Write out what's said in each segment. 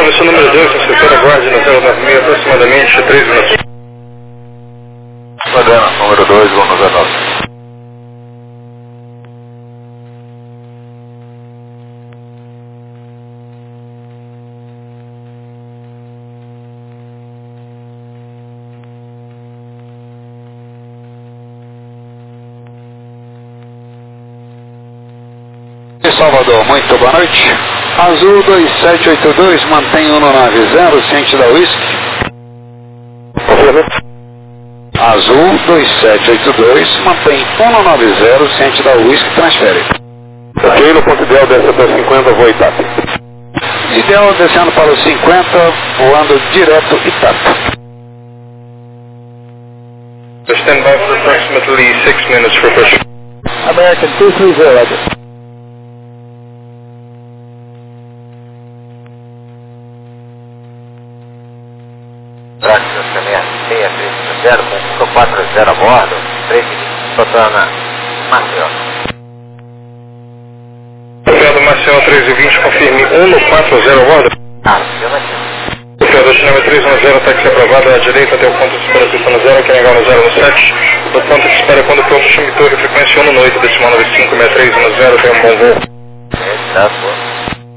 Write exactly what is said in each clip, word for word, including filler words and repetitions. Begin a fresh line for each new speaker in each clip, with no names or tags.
Robson número dois, no setor aguarde na zero nove seis, aproximadamente três minutos.
Moderna, número dois, vamos zero nove.
Salvador, muito boa noite. Azul dois sete oito dois, mantém um no nove zero, ciente da Whisky. Azul dois sete oito dois, mantém um no nove zero, ciente da Whisky, transfere.
Ok, no ponto ideal desce até cinquenta, voo Itata.
Ideal descendo para os cinquenta, voando direto Itata.
Stand by for approximately six minutes for push.
American two three zero.
Praxis seis três zero com um quatro zero a bordo, três Sotana, Maceió.
Operador Maceió três e vinte, confirme um no quatro zero a bordo.
Ah, afirmativo.
Operador Chinema três um zero, táxi aprovado à direita até o ponto de espera pista no zero, quem legal no zero no sete. Do ponto de espera quando o piloto chame torre, frequência um no oito, decimal nove cinco seis três um zero, tem um bom voo.
Tá, pô.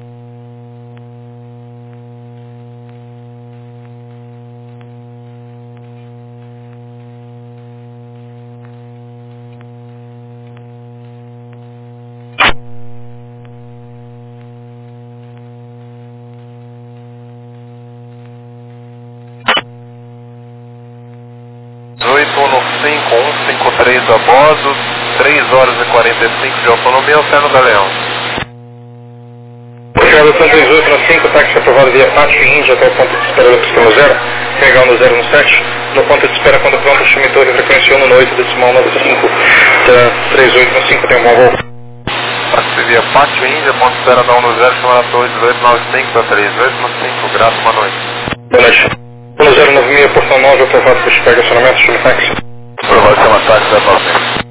oito um cinco um cinco três a bordo, três horas e quarenta e cinco de autonomia, Oceano da Leão.
Operador três oito no cinco, táxi aprovado via Pátio e Índia até o ponto de espera da pista no zero, quem legal no zero no sete. No ponto de espera quando pronto, chame torre, frequência um no oito, decimal nove cinco, três oito no cinco, tem um bom voo.
Táxi via Pátio e Índia, ponto de espera da um no zero, chamada torre dezoito nove cinco para três oito no cinco, graças, boa noite.
Boa noite. um zero nove seis, portão nove, aprovado por espera acionamento, chame táxi.
Aprovado, chama táxi zero nove seis.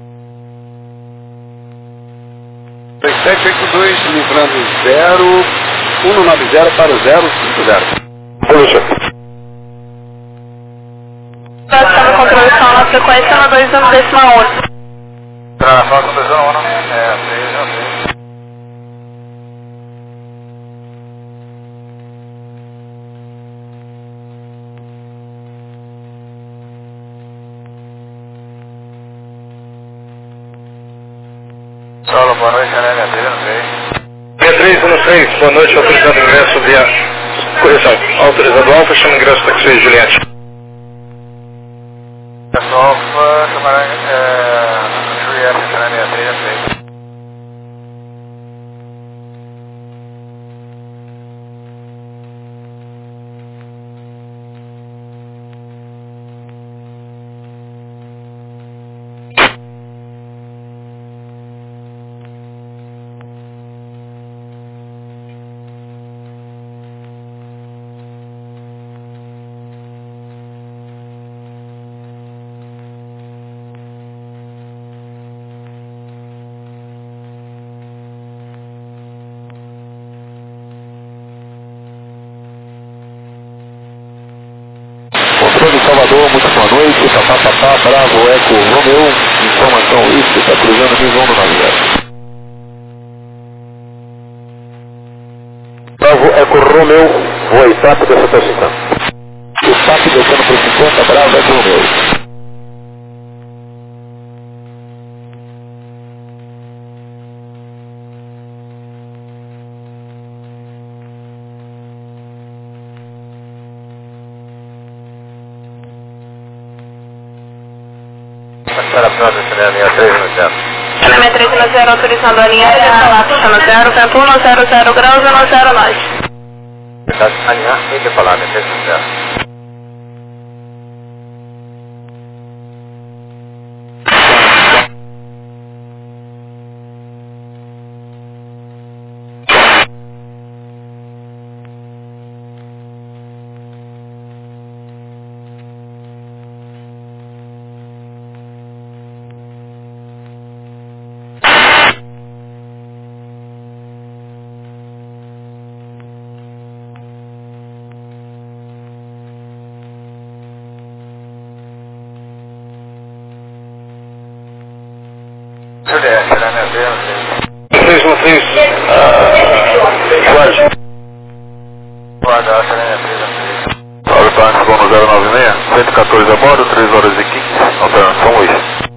dois sete oito dois, livrando zero, um no nove zero para o zero cinco zero.
Polícia.
Passando controle só na frequência na dois um decimal oito.
Para falar com dois a um, é, seis a seis. Saulo, boa noite, né, minha três um três.
seis três um seis, boa noite, autorizado ingresso via... Correção, autorizado alfa, chama ingresso taxi Juliette.
Pessoal, chamará Juliette, né, minha três um três.
Controle Salvador, muito boa noite. Papá, papá, Bravo, Eco, Romeu. Informação, isso, está cruzando nível um no nove zero.
Bravo, Eco Romeu, voa Itata, desce até cinquenta.
O P A C descendo para cinquenta, Bravo, Eco, Romeu.
Para a próxima, né, minha três um zero.
Cinema três um zero, autorizando a linha de falar, puxando zero, vento um no zero zero graus e no zero nove.
Verdade, alinhar e decolar, minha três um zero.
please. Uh, Roger.
Guarda, Academia três.
Salve táxi, voo no zero nove seis, cento e quatorze a bordo, três horas e quinze, alteração Luís.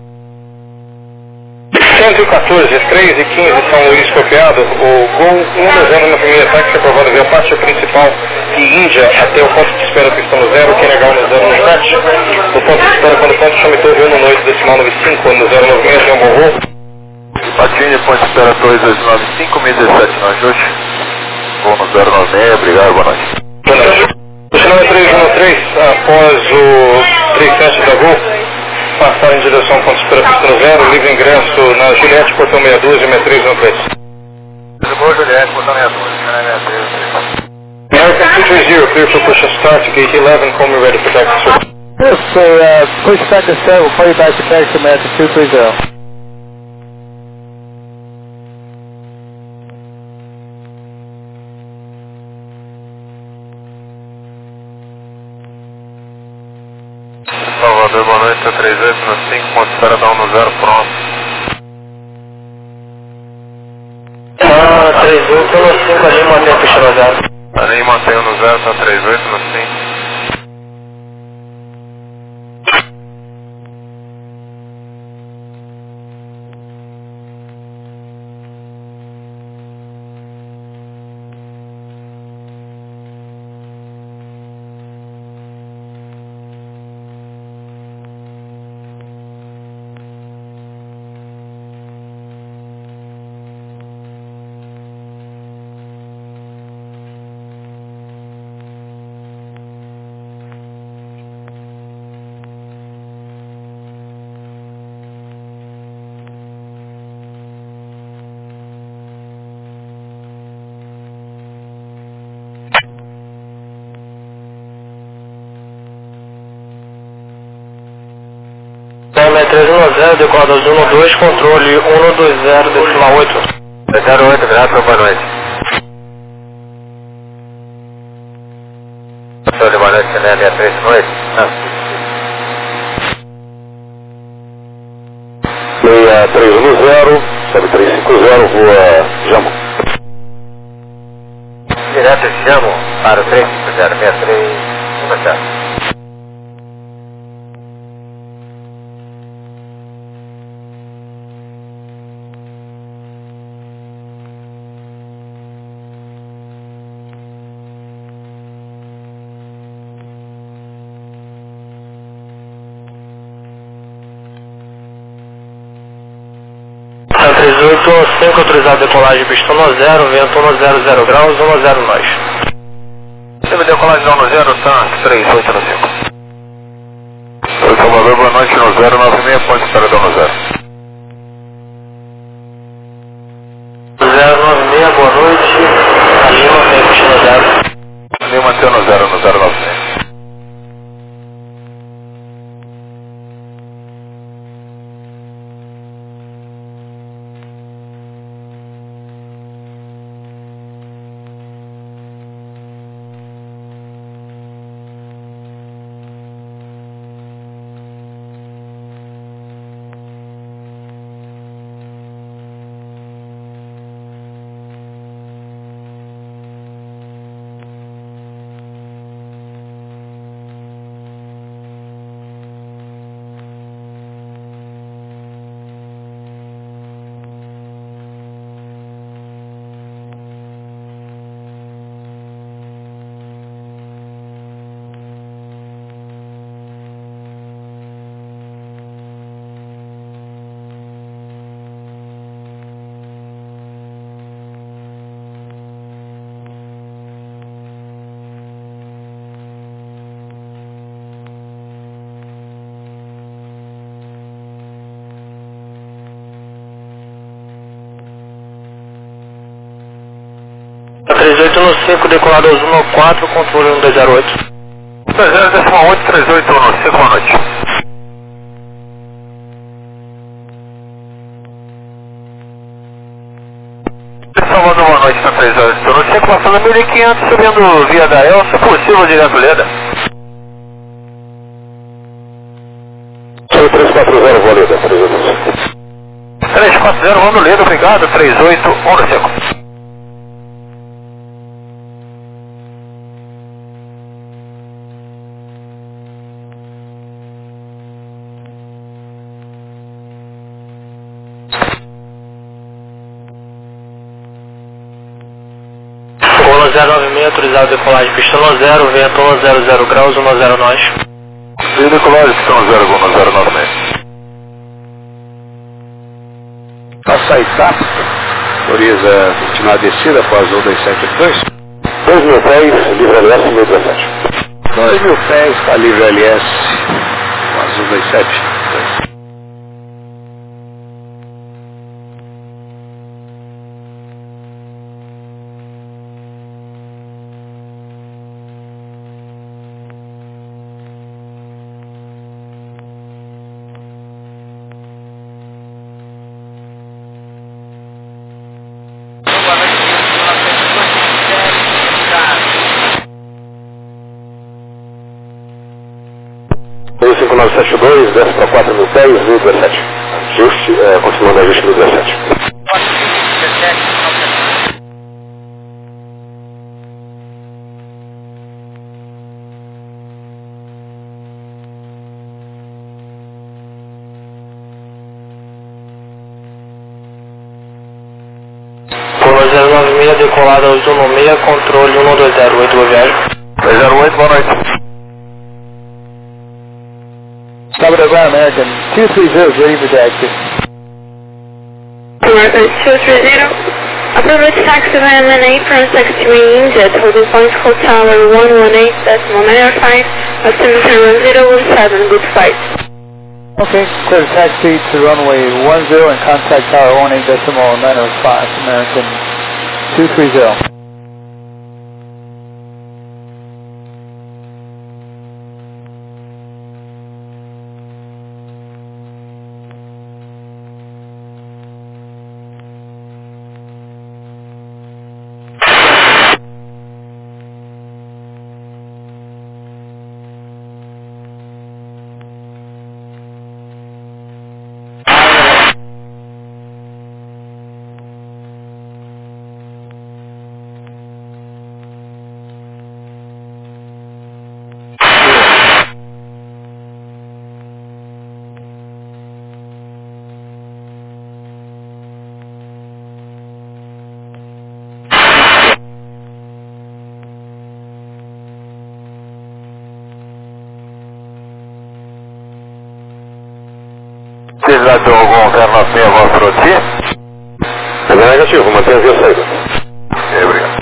cento e quatorze, três e quinze, São Luís copiado. O Gol um dois zero na primeira táxi aprovado via parte principal de Índia até o ponto de espera pistão no zero, Q N H no zero nove sete. O ponto de espera quando o ponto chama torre um no noite decimal noventa e cinco, no zero nove seis, tem um bom voo.
Patine, ponto de espera dois dois nove cinco, mil e dezessete no ajuste. Voo no zero nove seis, obrigado, boa noite.
Boa noite. O sinal é três um três, após o trinta e sete da Gol, passar em direção ao ponto de espera pistão zero, livre ingresso na Juliette, portão sessenta e dois, seis três um três.
Boa, Juliette, portão sessenta e dois, sessenta e três.
American two three zero, clear for push and start, gate eleven, call me ready for taxi, sir.
Yes, sir, uh, push back to seven, we'll call you back to taxi, American two three zero.
Salvador, boa noite, três oito no cinco, ponto de espera dá um no zero, pronto.
Ah, três oito no cinco ali, mantém a pista no zero.
Ali mantém no zero, tá três oito no cinco.
três um zero, decola dois um dois, controle um dois zero, decimal oito.
zero oito, obrigado, boa noite. Sou de boa noite, C N E sessenta e três, noite.
Leia três um zero, sobe três cinco zero, voa Jammu.
Direto Jammu para o três cinco zero, sessenta e três, um zero.
três oito cinco, autorizado decolagem pistão no zero, vento um zero zero graus, um zero nós.
Você me decolagem um no zero, tá? três oito no cinco. Oi, Salvador, boa noite, no zero nove seis, ponto de espera no zero.
zero nove seis, boa noite, ali mantém a pista no zero.
Ali mantém no zero, no zero nove seis.
três oito no cinco, decolado um quatro, controle um dois zero oito.
dois zero decimal oito, três oito no cinco, boa noite. Salvador, boa noite, na três oito no cinco, passando mil e quinhentos, subindo via da El, se possível, direto Leda. três quatro zero, vou Leda, três oito no cinco. três quatro zero, Rondo Lido, obrigado, três oito um cinco.
zero nove seis, autorizado decolagem, pista um zero, vento um zero zero graus, um zero nós.
E decolagem, pista um zero, um zero nove seis.
Passa aí, tá? Autoriza continuar a descida após o dois sete dois.
dois mil pés, livre L S mil dezessete.
dois mil pés, está livre L S, Azul dois sete dois.
cinco nove sete dois, desce para quatro mil pés, mil dezessete. Ajuste, é, continuando ajuste mil dezessete.
Colo zero nove seis, decolada ao Zuno seis, controle um dois zero oito, boa viagem.
dois zero oito, boa noite.
Cover the ground, American two three zero, ready for taxi.
American two three zero, approach taxi van and apron sixty range at holding point hotel one one eight decimal nine five, altimeter one zero one seven, good flight.
Okay, clear taxi to runway one zero and contact tower one eight decimal nine oh five, American two three zero.
Precisar de algum zero nove seis voz para ti? É negativo, mantenha a via saída. É, obrigado.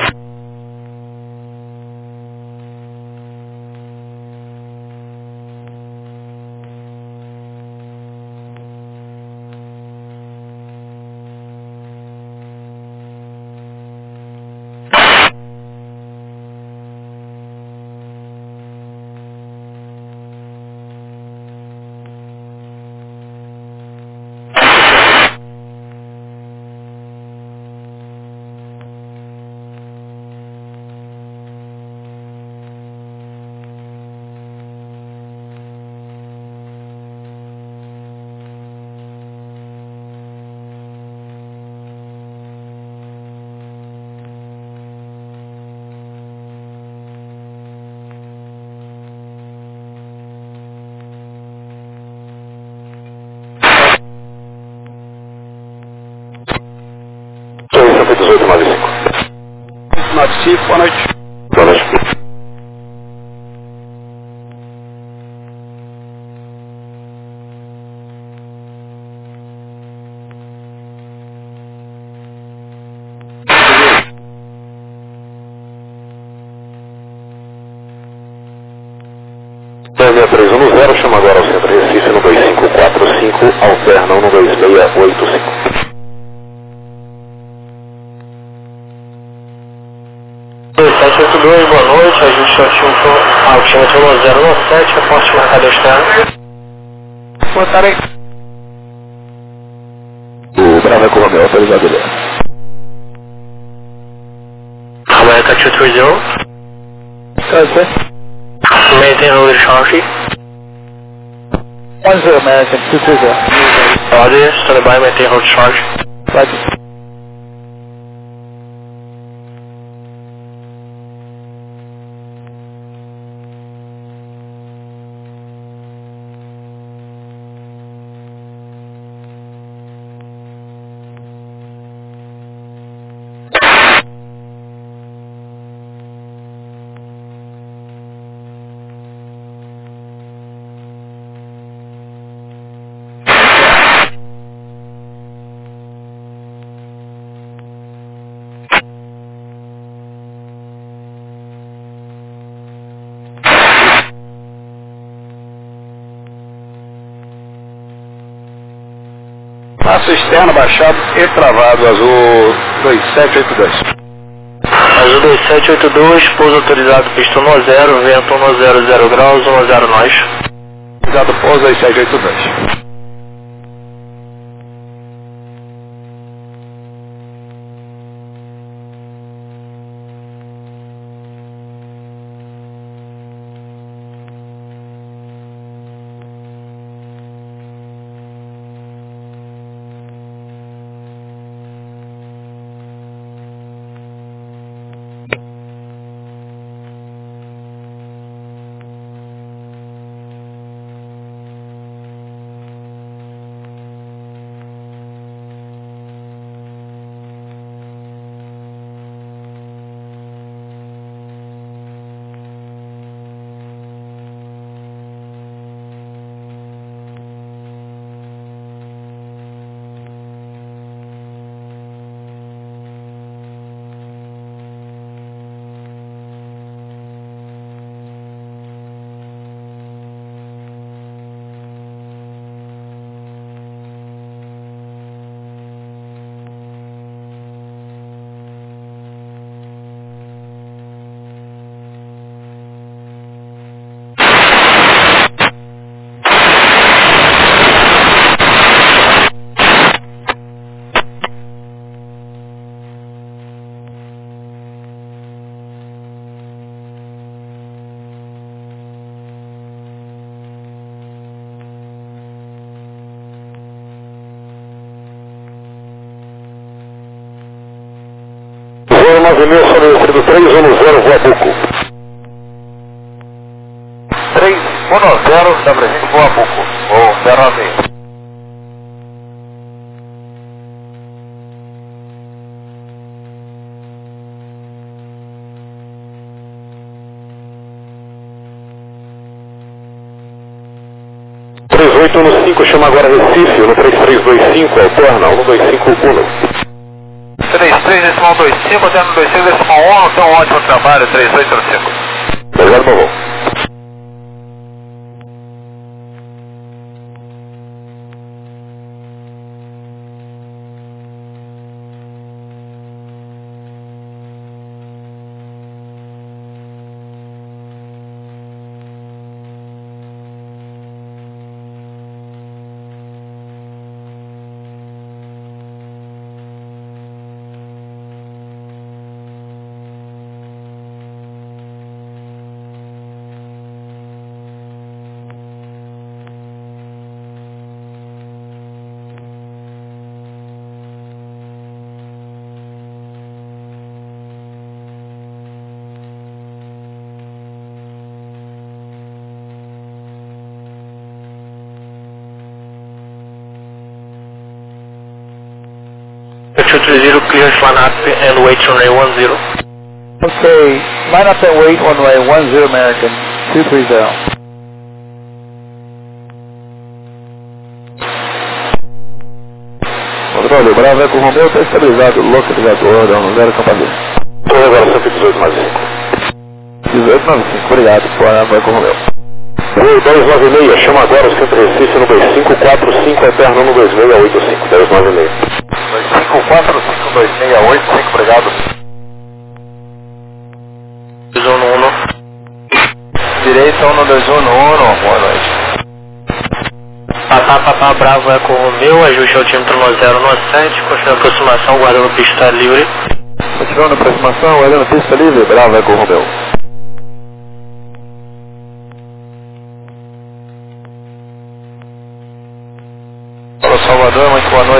dezoito nove cinco.
nove cinco, boa noite.
Boa noite. seis três um zero, chama agora ao centro Recife no dois cinco quatro cinco, alterna no dois seis oito cinco.
sete oito dois, boa noite, ajuste altímetro um zero um sete, reporte marcado externo.
Boa tarde.
O Brava com o Romeu, autorizado ele.
America two three zero.
Thursday.
Maintain road charge.
one zero, American two three zero.
Roger, stand by, maintain hold charge.
Roger.
Passo externo baixado e travado, azul dois sete oito dois.
Azul dois sete oito dois, pouso autorizado, pista um zero, vento um zero zero graus, um zero nós.
Autorizado pouso dois sete oito dois. nove mil sobre o do três um zero, Voabuco. três um zero, da presente Voabuco. Ou zero nove meio. três oito um cinco, chama agora Recife, no três três dois cinco, alterna, um dois cinco um.
três três decimal dois cinco, alterna dois seis decimal um, então um ótimo trabalho, três oito um cinco.
Obrigado, meu avô.
two three zero, clear line up and wait runway one zero.
Okay, line up and wait runway one zero American, two three zero.
Controle, Bravo Eco Romeo está estabilizado, localizador, dando zero campanha. Estou agora cento e dezoito mais cinco. dezoito nove cinco, obrigado, Bravo Eco Romeo. Voo dois nove seis, chama agora o centro Recife no dois cinco quatro cinco, alterno no dois seis oito cinco, dois nove seis.
dois cinco quatro cinco dois seis oito cinco, obrigado.
dois um um.
Direita um dois um um, boa noite.
Papá, papá, Bravo Eco Romeo, ajuste altímetro no zero no sete, continua a aproximação, guardando pista livre.
Continuando a aproximação, guardando pista livre, Bravo Eco Romeo.
Salvador.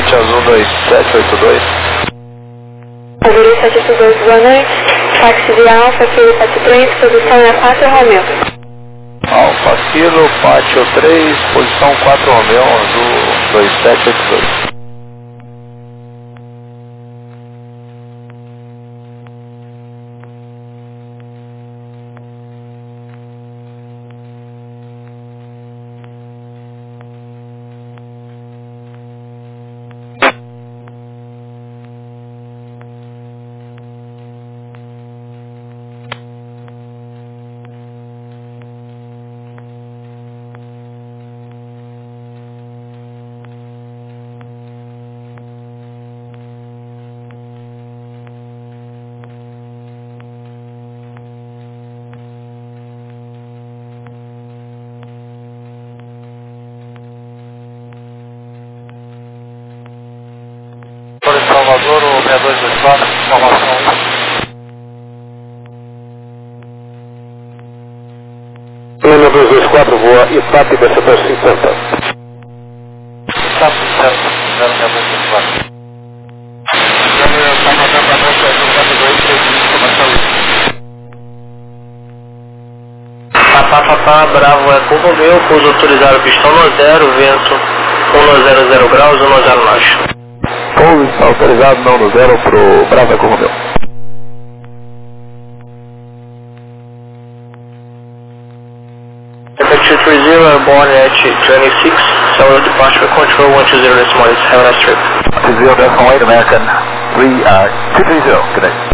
sete Azul dois sete oito dois.
Azul sete oito dois, boa noite. Táxi de Alfa, Kilo Pátio três, posição é quatro Romeu.
Alfa Kilo Pátio três, posição quatro Romeu, Azul dois sete oito dois. Salvador, o seis dois dois quatro, informação um.
seis dois dois quatro, voa Itápica, setor cinquenta.
Itápica, zero seis dois dois quatro. Papá, papá, Bravo, é com Romeu, pouso autorizado, pistão no zero, vento um zero zero graus, um zero baixo.
Pouso está autorizado, não no zero, pro Bravo com Romeu.
two three zero, airborne at twenty-six, Solar Departure Control one two zero decimal eight, have a nice trip.
two zero decimal eight, American three, uh, two three zero, good day.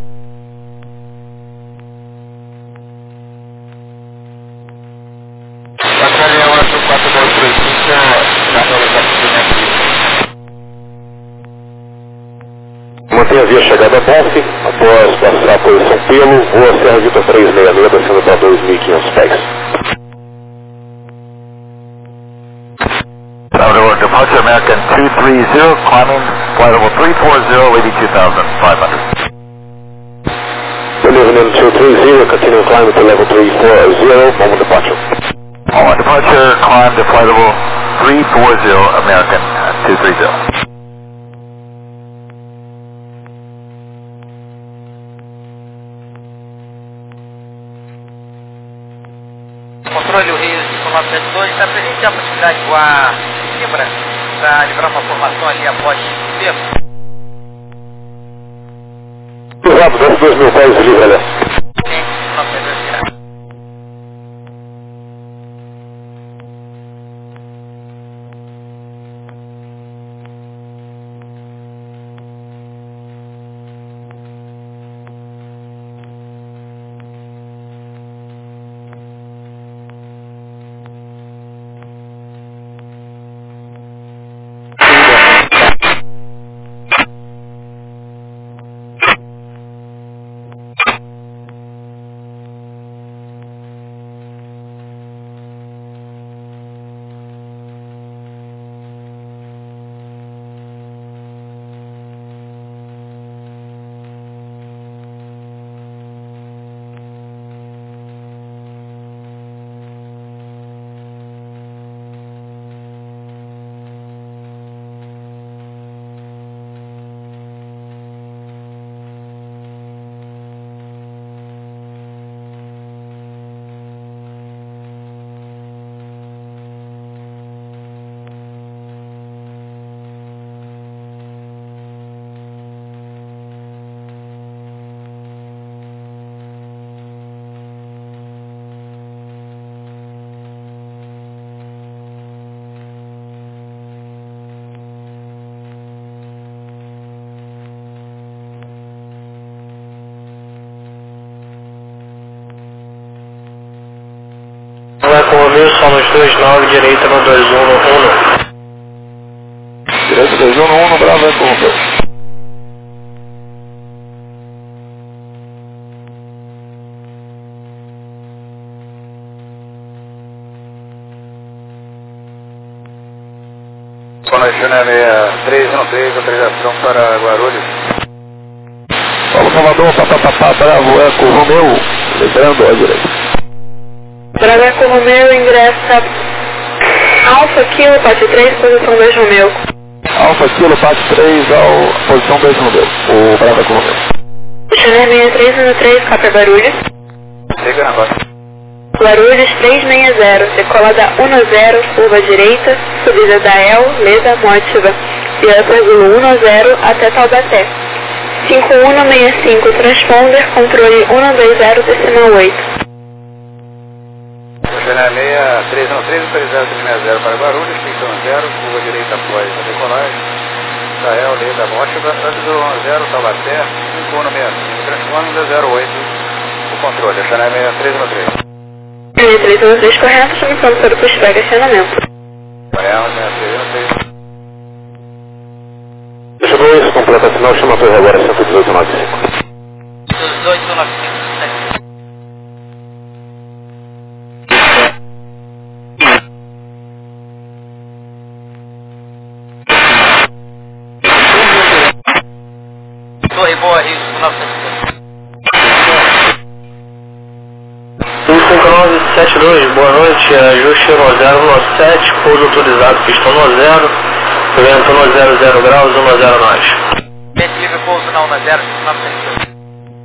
Mantenha a via chegada a Bonfe, após passar a posição pelo, voa Serra Vitor três seis seis, descendo para dois mil e quinhentos pés. Departure American two three zero, climbing flight level three four zero, eighty-two thousand five hundred. Delivery two three zero, continue climb to level three four zero, moment departure. Moment departure, climb to flight level three four zero, American two three zero.
Controle o Rio cinco nove sete dois, está presente a possibilidade de voar Libra para livrar uma formação ali após o tempo?
Exato, desce dois mil pés livre, aliás.
Sim, nove sete dois, graças.
Vai com o meu, só nos dois nove, direita no dois um no um.
Direita dois um no um, no Bravo vai com o meu.
Conexão é três um três, autorização para Guarulhos.
Paulo Salvador, papapá, Bravo, Eco, Romeu, liberando a direita.
Bravo Eco Romeu, ingressa Alfa Kilo Pátio três, posição dois Romeu.
Alfa Kilo, Pato três, ao posição dois no meu, o Brava com o meu.
Channel seis três um três, capa Guarulhos.
Chega agora.
Guarulhos três seis zero, decolada um zero, curva direita, subida da E L, Leda, Mótiva, via Vírgula um zero até Taubaté. cinco um seis cinco, transponder, controle um dois zero, decimal oito.
Channel seis três um três, três zero três zero para Guarulhos, cinco um zero, curva direita após a decolagem, da E L, Leda, Mótiva, Vírgula um zero, Taubaté, cinco um seis cinco, transponder, zero oito, o controle, Channel seis três um três.
seis três um três correto, chamando para o pushback acionamento.
Deixa eu isso, completa sinal, chama a torre agora, cento e dezoito nove cinco.
dezoito nove cinco. Torre Boa, Rio, novecentos e dois.
cinco nove sete dois, boa noite, ajuste no zero um sete, pouso autorizado, pistão no zero, vento no zero zero graus, um zero nós.
Vento livre, pouso na um zero, novecentos e dois.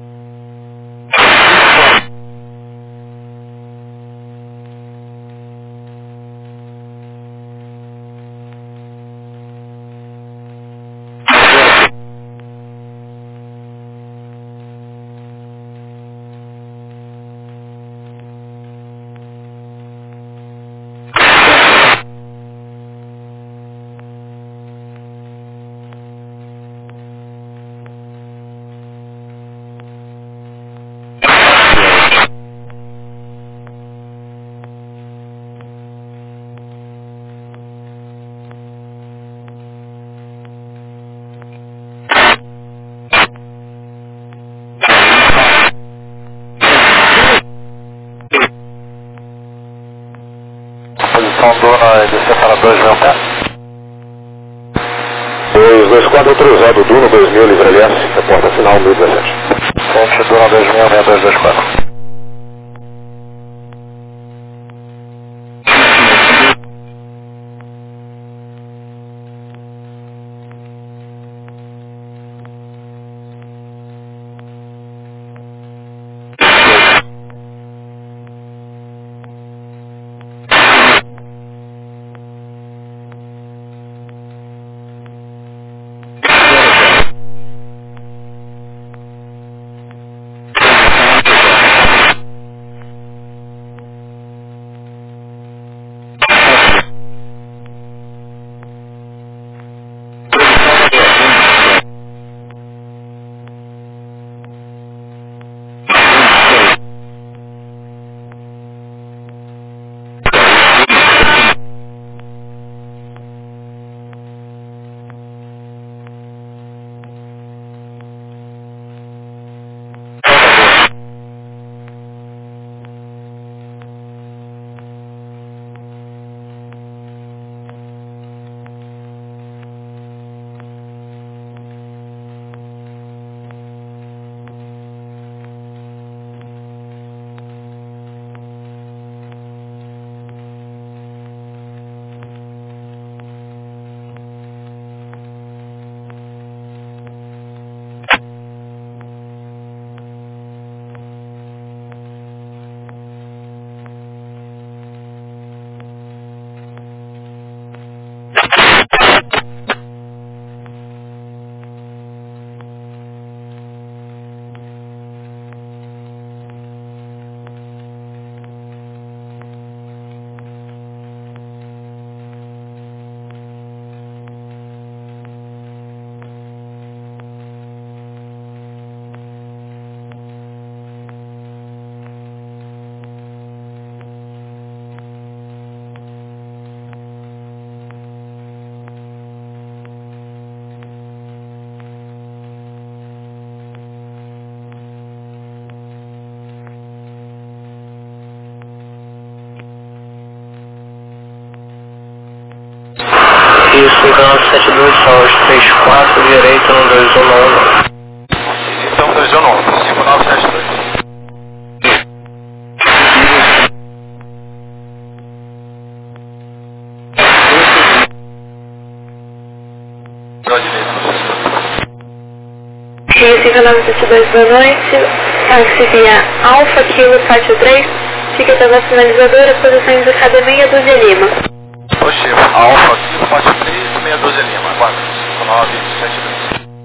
Posição dona de separadores não pé. dois dois quatro autorizado, Duno dois mil, livre L S, reporta final mil e dezessete. Fonte Duno dois mil, seis dois dois quatro.
Isso, canal sete dois, saúde, três quatro, direita no dois um nove.
Então dois um nove, cinco nove sete dois.
Rio cinco nove sete dois, boa noite. Táxi via Alfa Kilo Pátio três, fica até a finalizadora, posição indicada meia dúzia Lima.
Oxe, Alfa Kilo Pátio três, meia dúzia Lima, aguarda, cinco nove sete dois.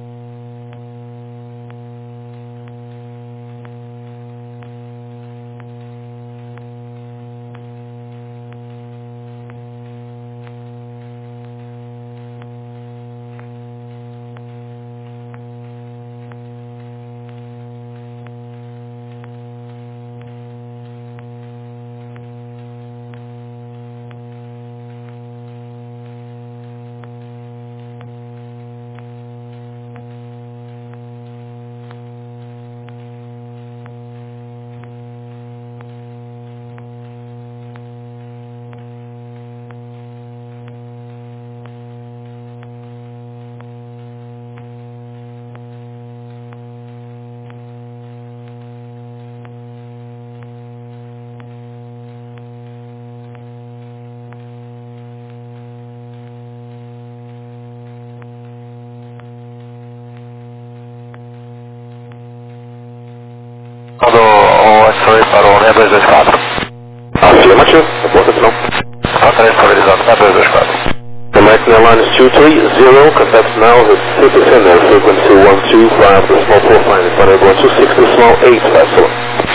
Quando o X-Ray parou, né, dois dois quatro. Afirmativo, reportação. Contato estabilizado, né, dois dois quatro. The Mike line is two three zero, contact now with Citizen Air frequency one two five, decimal four five, Equator one two six, decimal eight five seven.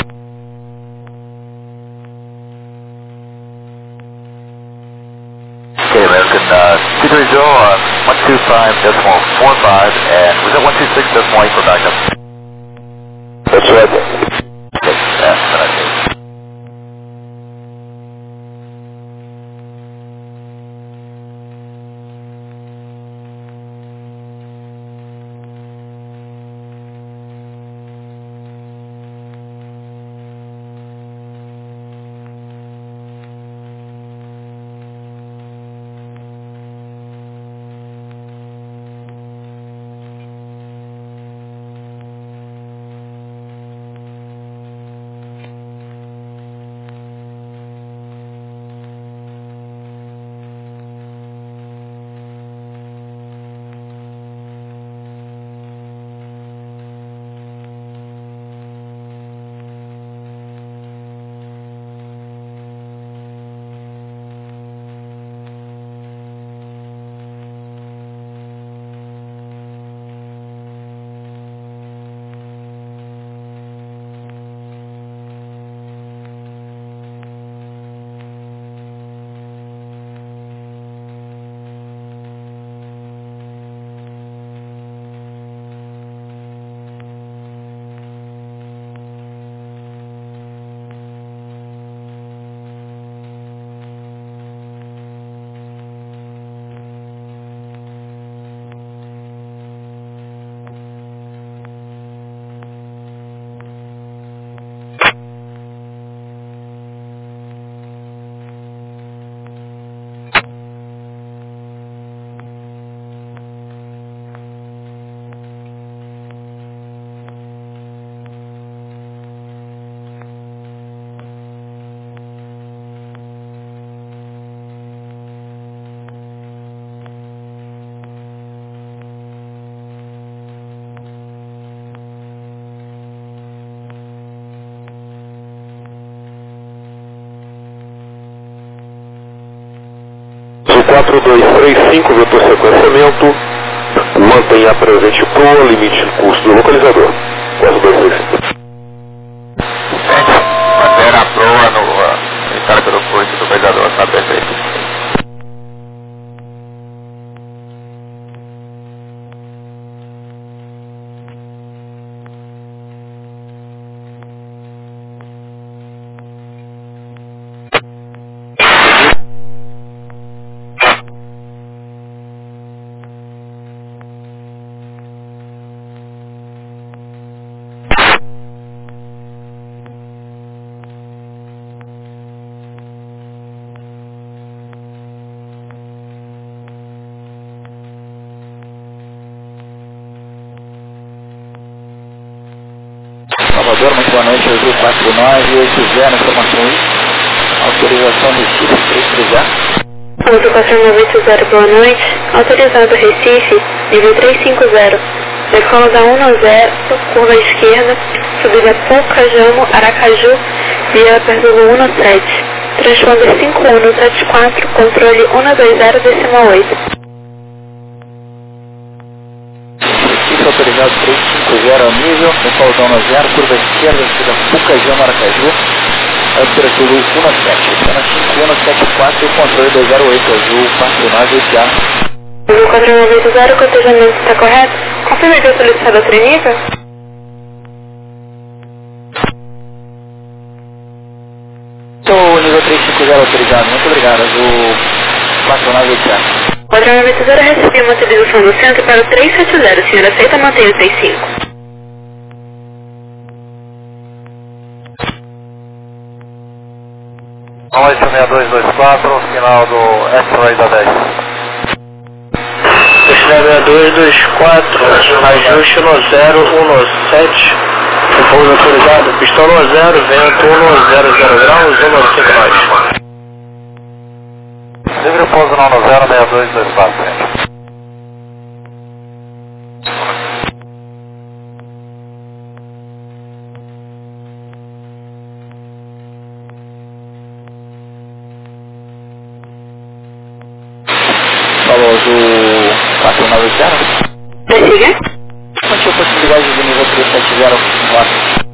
Okay, American, uh, two three zero, uh, one two five, decimal four five, and was it one two six, decimal eight for backup?
That's right.
Okay, that's what I think.
quatro dois três cinco, vetor sequenciamento, mantenha presente proa, limite de custo do localizador. quatro dois três cinco.
Manter a proa no encargo do custo do localizador, está perfeito.
Salvador, muito boa noite, Azul quatro nove oito zero, informações, autorização Recife três três zero.
Azul quatro nove oito zero, boa noite, autorizado Recife, nível três cinco zero, decola da um zero, curva esquerda, subida Pucajamo, Aracaju, via Perzulo um sete. Transponder cinco um sete quatro, controle um dois zero decimal oito.
Fica autorizado três cinco zero ao nível, decola da um zero, curva esquerda, subida Pucajamo, Aracaju, Perzulo um sete. Cena cinco um sete quatro, controle dois zero oito, azul quatro nove oito A.
Azul quatro nove oito zero, cotejamento está correto? Confirme que eu solicitado outro nível?
Estou nível três cinco zero autorizado, muito obrigado, azul quatro nove oito zero.
quatro nove oito zero, recebi uma utilização do centro para o três sete zero, senhor aceita, mantenha o seis cinco.
oito seis dois dois quatro, final do X-Ray da dez.
seis dois dois quatro, ajuste no zero um sete, pouso autorizado, pistão no zero, vento um zero zero graus, um cinco nove.
Livre pouso no zero seis dois dois quatro.
Falou, azul quatro nove oito zero.
Prossiga.
Quanto a possibilidade do nível três sete zero lá?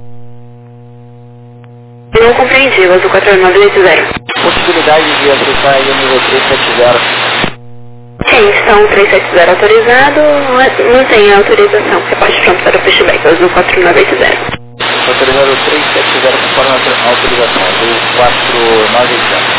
Não compreendi, azul quatro nove oito zero.
Possibilidade de acessar aí o nível três sete zero.
Sim, está um três sete zero autorizado, não tem autorização, reporte pronto para o pushback, azul quatro nove oito zero.
Autorizado três sete zero conforme a autorização, azul quatro nove oito zero.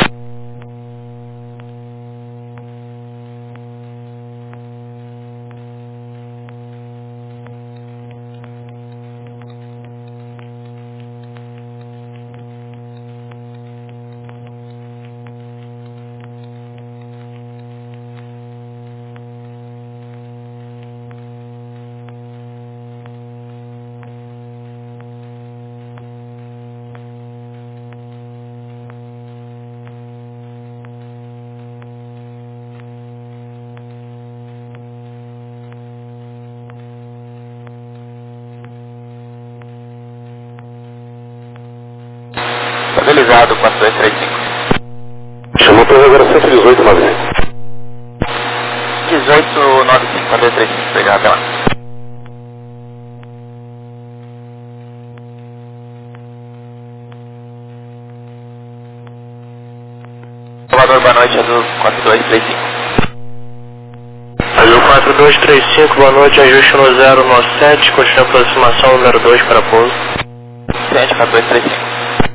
Estabilizado quatro dois três cinco.
Chamou para agora cento e dezoito nove cinco.
dezoito nove cinco, quatro dois três cinco, pegar até lá. Salvador, boa noite, azul quatro dois três cinco.
Azul quatro dois três cinco, boa noite, ajuste no zero no sete, continua a aproximação número dois para pouso.
sete quatro dois três cinco.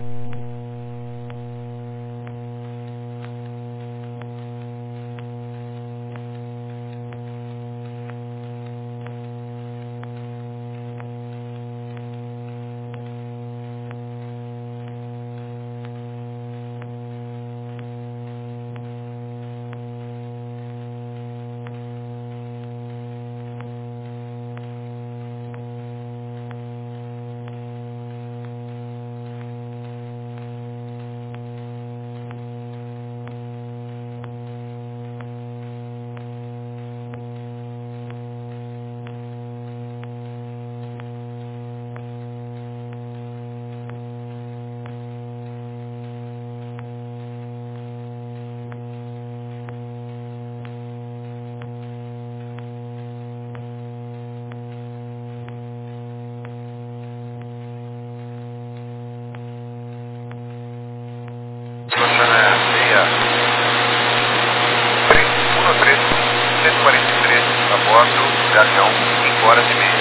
cento e quarenta e três a bordo, avião, cinco horas e meia.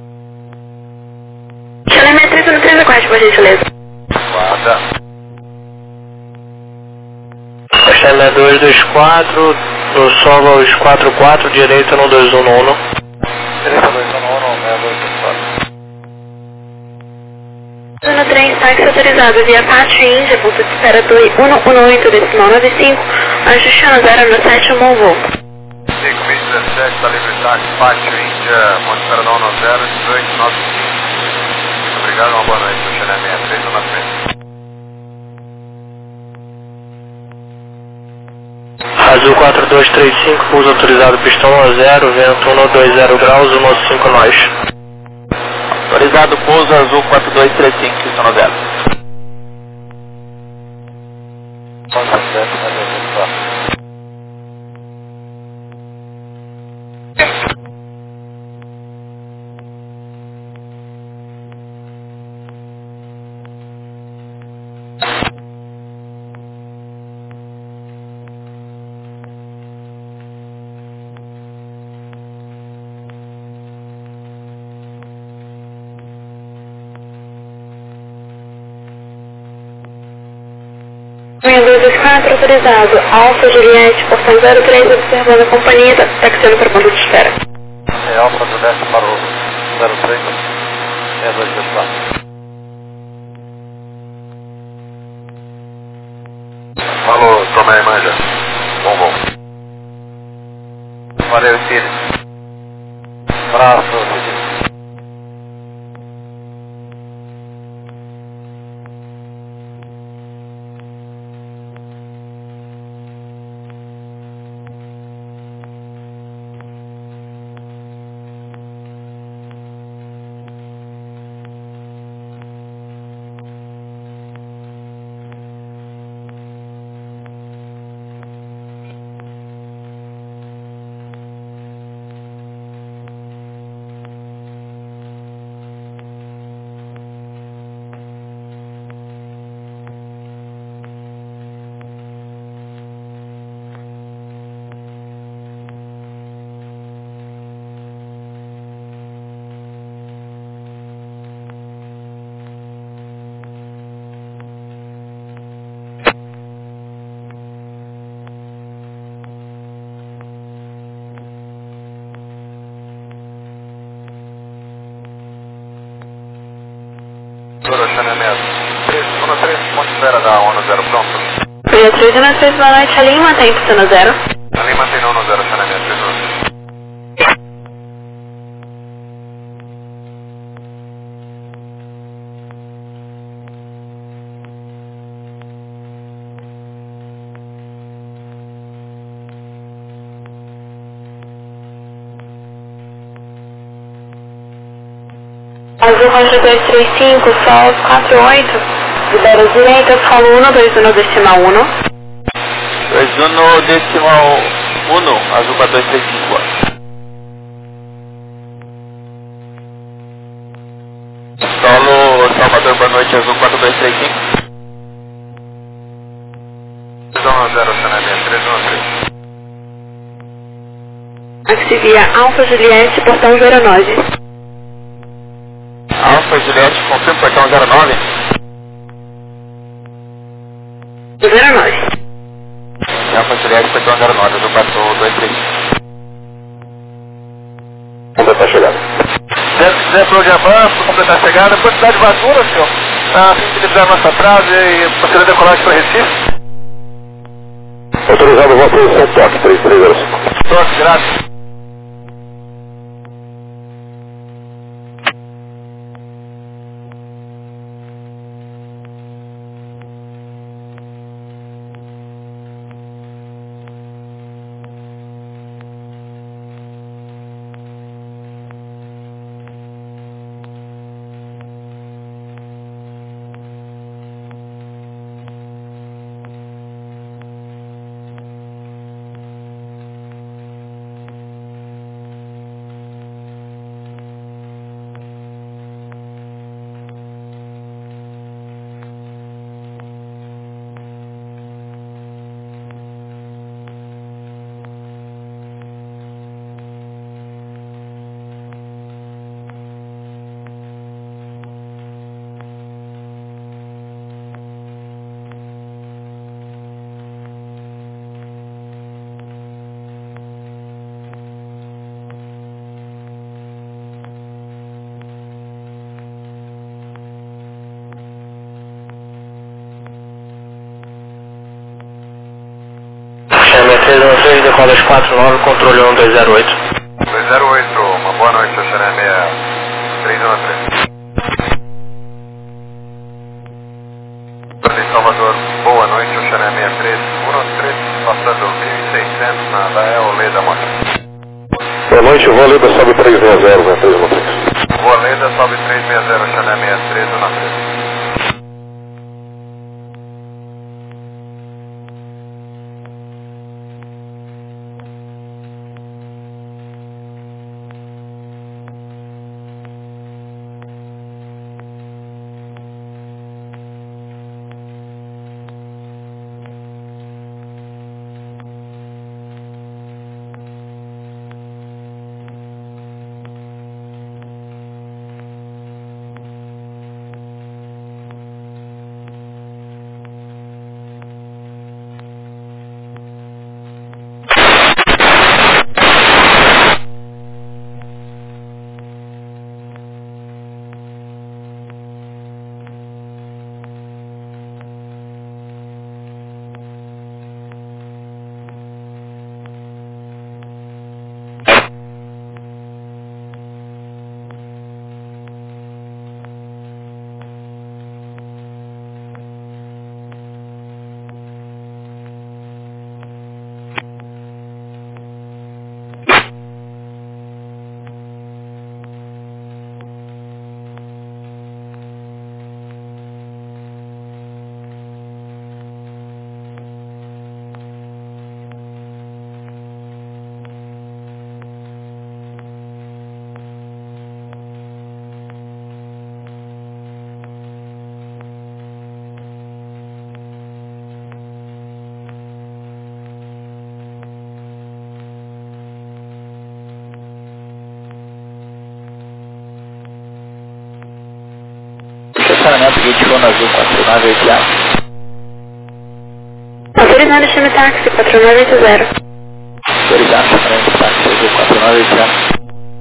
Chalé três um três quatro, por gentileza.
Guarda.
Chalé dois dois quatro, no solo aos quatro quatro, direita no dois um um.
Direita dois um um, meia dois dois quatro.
No trem, táxi autorizado via Pátio Índia, ponto de espera do um um oito decimal nove cinco, ajuste no zero no sete, um voo.
cinco mil e dezessete, está livre táxi, Pátio Índia, ponto de espera do um zero, dezoito nove cinco. Muito obrigado, uma boa noite, o Chalé sessenta e três, na frente.
Azul quatro dois três cinco, pouso autorizado, pistão um a zero, vento um dois zero graus, um cinco nós.
Autorizado pouso Azul quatro dois três cinco, pistão um a zero.
Linha dois quatro, autorizado. Alfa Juliette, portão zero três, observando a companhia, taxiando para o ponto de espera.
É Alfa Juliette para o zero três, é dois dois quatro. Alô, Tomé Manja. Bom voo. Valeu, Círio. Abraço, Círio. Espera da um zero pronto.
Linha três um seis, boa noite. A linha mantém pistão zero.
A linha mantém um zero, saneamento três um.
Azul quatro dois três cinco, Sol quatro oito. Libera direita, Sol um, dois um decimal um.
dois um decimal um, Azul quatro dois três cinco. Solo Salvador, boa noite, Azul quatro dois três cinco.
três um zero, saneamento três um três.
Taxi via Alfa Juliette, portão zero nove.
Alfa Juliette, confirma portão zero nove.
zero nove.
Alfa Juliette, portão zero nove, Azul quatro dois três cinco.
Completar a chegada.
Dentro de avanço, completar a chegada, quantidade de vazura, senhor, a fim de utilizar a nossa trave e proceder a decolagem para Recife.
Autorizado vossa posição toque três três zero cinco.
Toque, graças. três um seis, decolas quatro nove, controle um dois zero oito.
dois zero oito, uma boa noite, Xaxaremeia três um três. Salvador, boa noite, Xaxaremeia três um três, passando mil e seis. trezentos na Dael, Leda Monte.
Boa noite, o voo Leda sobe trezentos e sessenta, né, três um três.
Voo Leda sobe trezentos e sessenta, Xané sessenta e três, na três.
Estacionamento Gate One Azul quatro nove oito zero.
Autorizando chame táxi quatro nove oito zero.
Autorizando estacionamento táxi Azul quatro nove oito zero.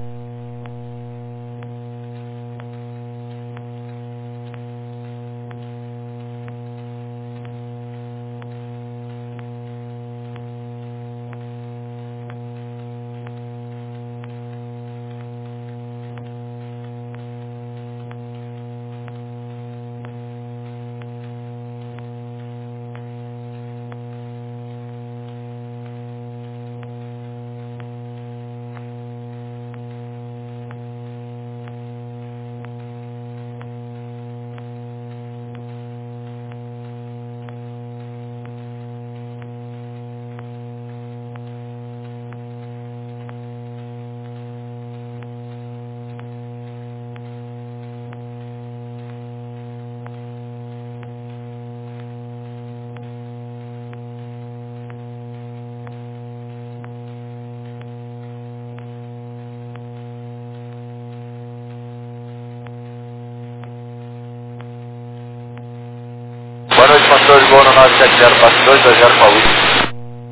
Boa noite, controle de voo no nove sete zero quatro dois dois zero Paulista.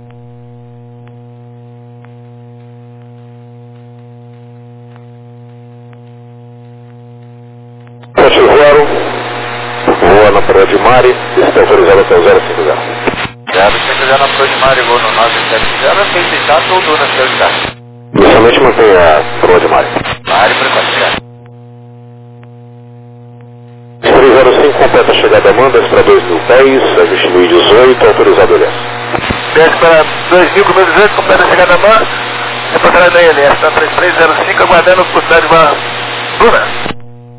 sete zero, voa na Praia de Mari, está autorizado até o zero cinco zero.
zero cinco zero na Praia de Mari, voo no nove sete zero, feito em jato ou duna prioridade?
Inicialmente mantém a Praia de Mari.
Mari, por enquanto, obrigado.
três zero cinco, completa a chegada Amandas para dois mil dez, ajuste mil e dezoito, autorizado L S.
dez para dois mil e dezoito, completa a chegada Amandas, reportagem da I L S, tá três três zero cinco, aguardando por cidade de uma duna.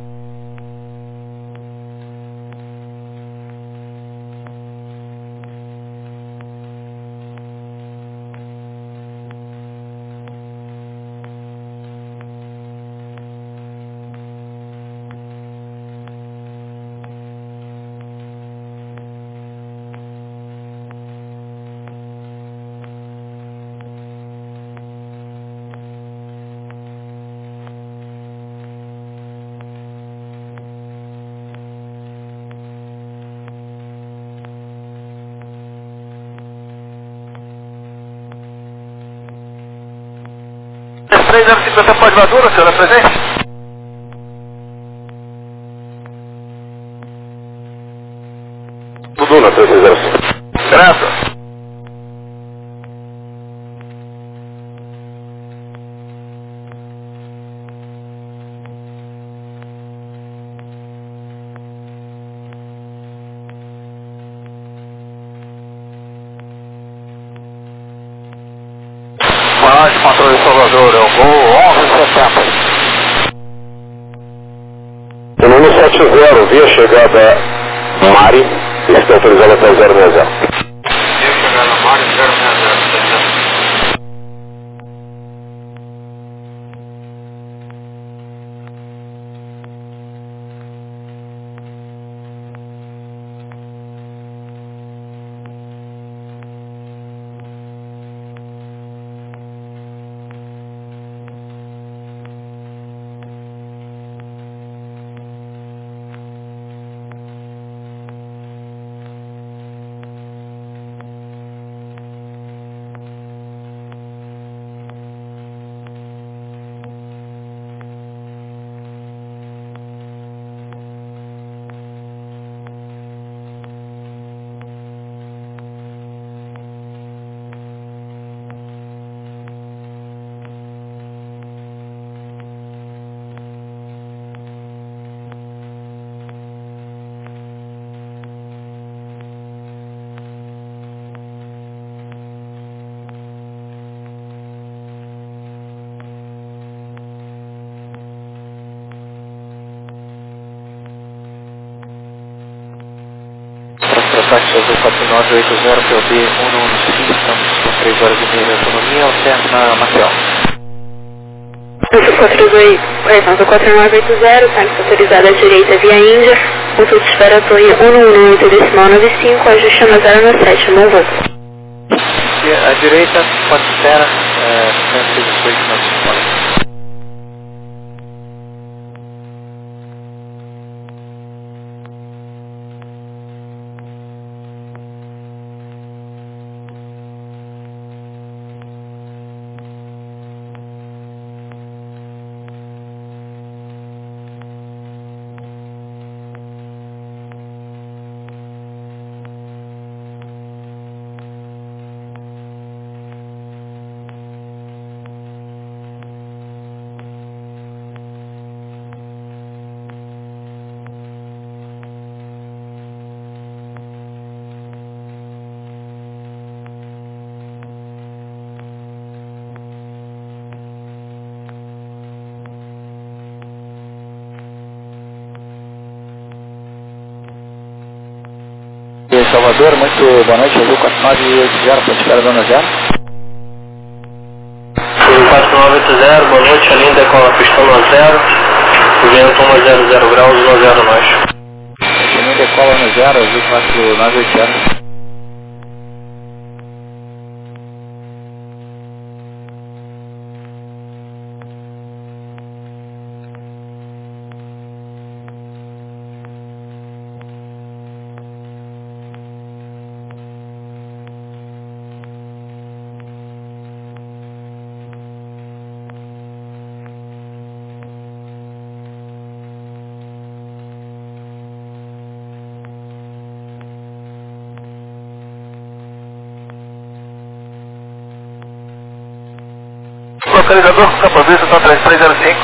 três zero cinco, você pode madura, senhora presente?
Duna, três zero cinco.
Graças.
controle Salvador, é o voo onze setenta. O número sete zero, via chegada Mari, está autorizado até zero seis zero.
Via chegada Mari, zero seis zero.
Táxi Azul quatro nove oito zero, P O B um um cinco, estamos com três horas e meia de autonomia, alterna Maceió.
Azul quatro nove oito zero, táxi autorizado à direita via Índia, ponto de espera Torre um um oito, decimal nove cinco, ajuste na zero nove sete, bom voo.
À direita, ponto de espera, cento e dezoito, nove cinco. Salvador, muito boa noite, Azul quatro nove oito zero, ponto de espera Dona Zero.
Azul quatro nove oito zero, boa noite, Alinda com a pistão no zero, vento um zero zero graus, um zero nós.
Alinda cola no zero, Azul quatro nove oito zero.
Localizador com Campo Vista, está três três zero cinco.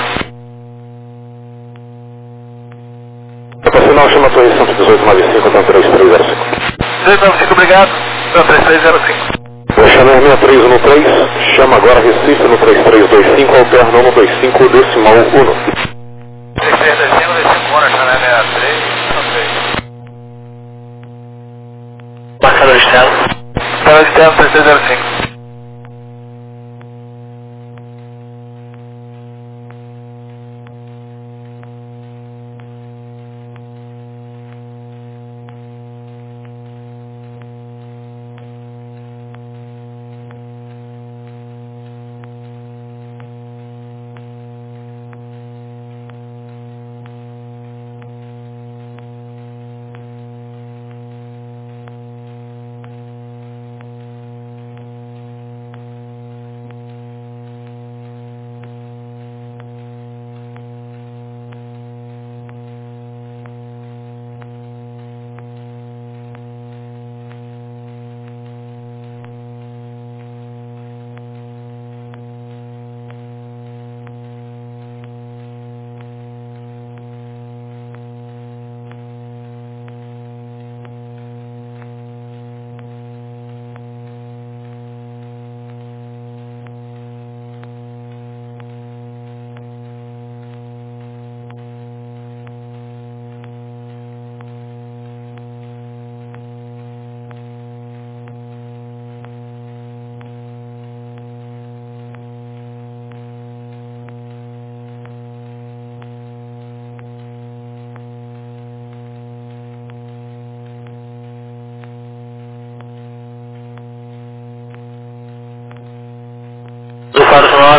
Operacional chama a Torre cento e dezoito, nove cinco, está três três zero cinco. três nove cinco, obrigado, está três três zero cinco. Vou chamar seis três um três, chama agora Recife no três três dois cinco, alterna um dois cinco, decimal um.
três três dois cinco, dois cinco, bora, Chané seis três, não sei.
Marcador externo.
Marcador externo, três três zero cinco.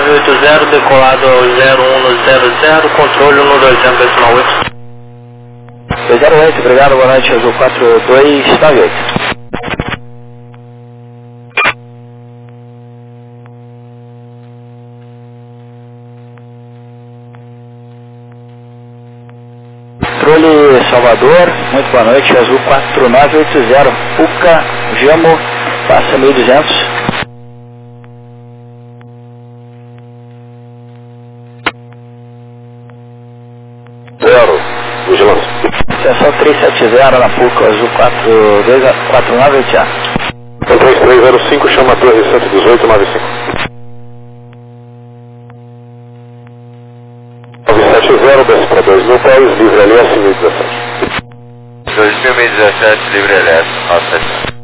nove oito zero, decolado ao zero um zero zero, controle no dois zero decimal oito.
dois zero oito, obrigado, boa noite, Azul quatro dois nove oito. Controle Salvador, muito boa noite, Azul quatro nove oito zero, Puca, Gemo, passa mil e duzentos.
Zero, vigilância.
Atenção três sete zero na Puca, Azul quatro nove oito zero.
três três zero cinco, chama a torre cento e dezoito nove cinco. nove sete zero, desce para dois mil pés, livre L S mil e dezessete.
dois mil e dezessete, livre L S, nove sete zero.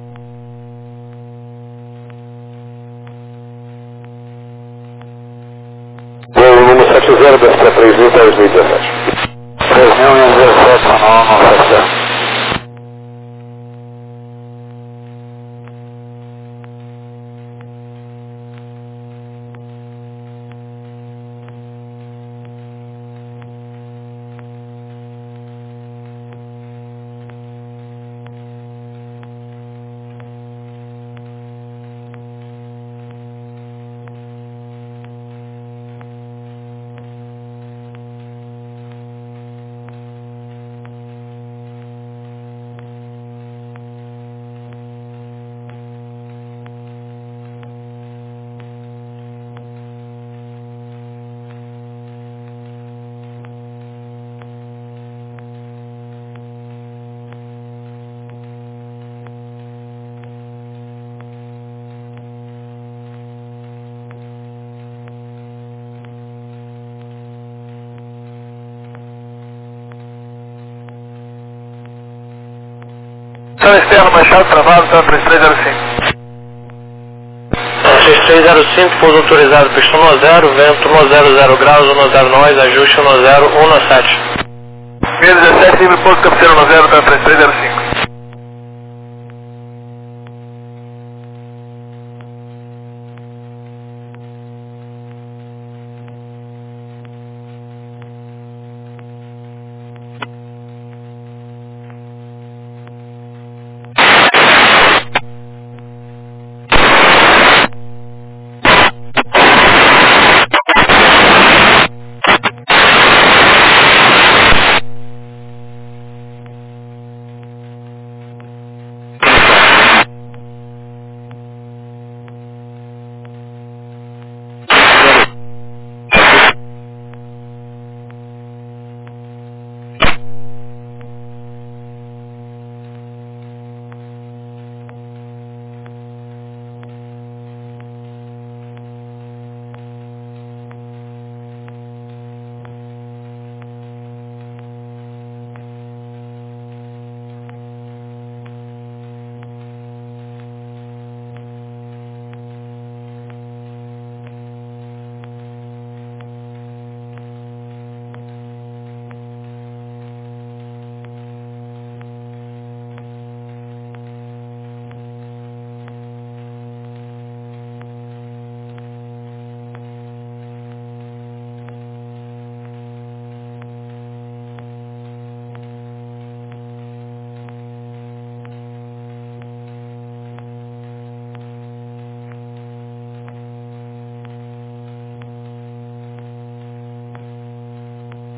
Voo número sete zero, desce para três mil pés, mil e dezessete.
três mil e dezessete, não, não sete zero.
São externo, Machado, travado, tá três três zero cinco.
três três zero cinco, pouso autorizado, pista um zero, vento um zero zero graus, um zero nós, ajuste um zero um sete.
mil e dezessete, livre pouso, cabeceira um zero, tá três três zero cinco.